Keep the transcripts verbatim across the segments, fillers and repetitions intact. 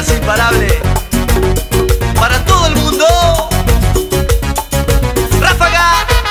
fuerza imparable para todo el mundo. Ráfaga.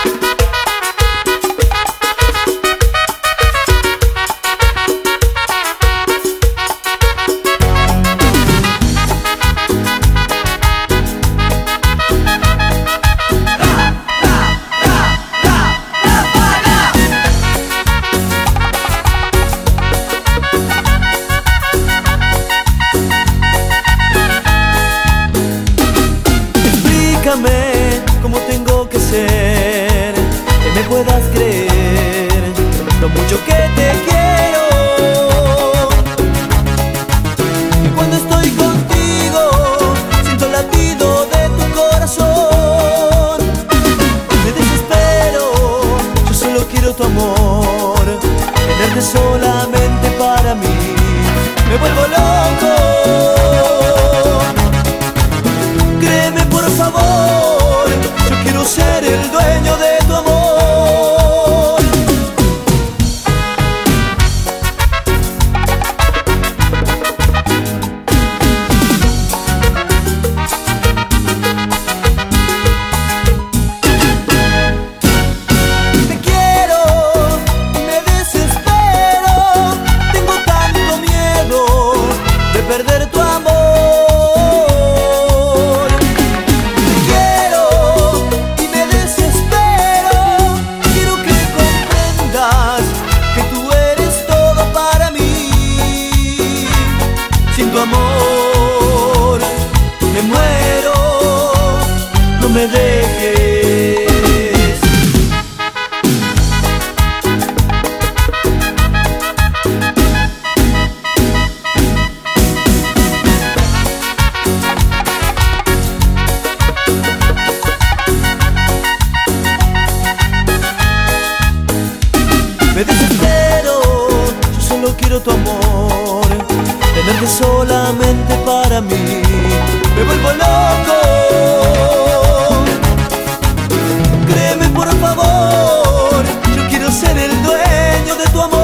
Explícame cómo tengo que ser, que me puedas creer lo mucho que te quiero. Y cuando estoy contigo siento el latido de tu corazón. Me desespero, yo solo quiero tu amor, tenerte solamente para mí. Me vuelvo loco. Créeme por favor, yo quiero ser el dueño de tu amor. Te quiero y me desespero, tengo tanto miedo de perder tu amor. Sin tu amor me muero, no me dejes. Me desespero, yo solo quiero tu amor, tenerte solamente para mí. Me vuelvo loco. Créeme por favor, yo quiero ser el dueño de tu amor.